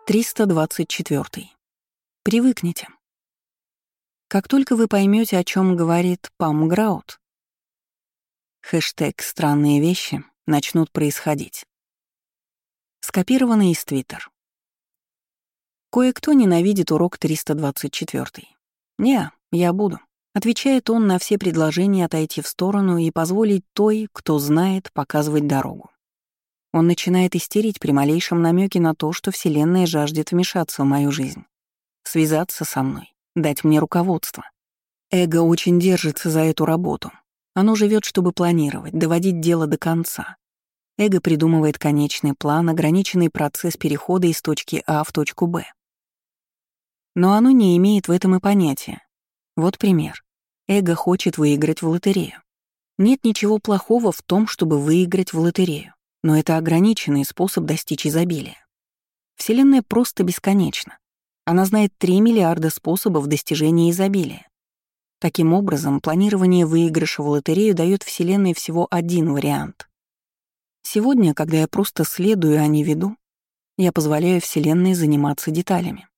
324. Привыкните. Как только вы поймете, о чем говорит Пам Граут, хэштег «Странные вещи» начнут происходить. Скопировано из Twitter. Кое-кто ненавидит урок 324. «Не, я буду», — отвечает он на все предложения отойти в сторону и позволить той, кто знает, показывать дорогу. Он начинает истерить при малейшем намеке на то, что Вселенная жаждет вмешаться в мою жизнь, связаться со мной, дать мне руководство. Эго очень держится за эту работу. Оно живет, чтобы планировать, доводить дело до конца. Эго придумывает конечный план, ограниченный процесс перехода из точки А в точку Б. Но оно не имеет в этом и понятия. Вот пример. Эго хочет выиграть в лотерею. Нет ничего плохого в том, чтобы выиграть в лотерею, но это ограниченный способ достичь изобилия. Вселенная просто бесконечна. Она знает 3 миллиарда способов достижения изобилия. Таким образом, планирование выигрыша в лотерею дает Вселенной всего один вариант. Сегодня, когда я просто следую, а не веду, я позволяю Вселенной заниматься деталями.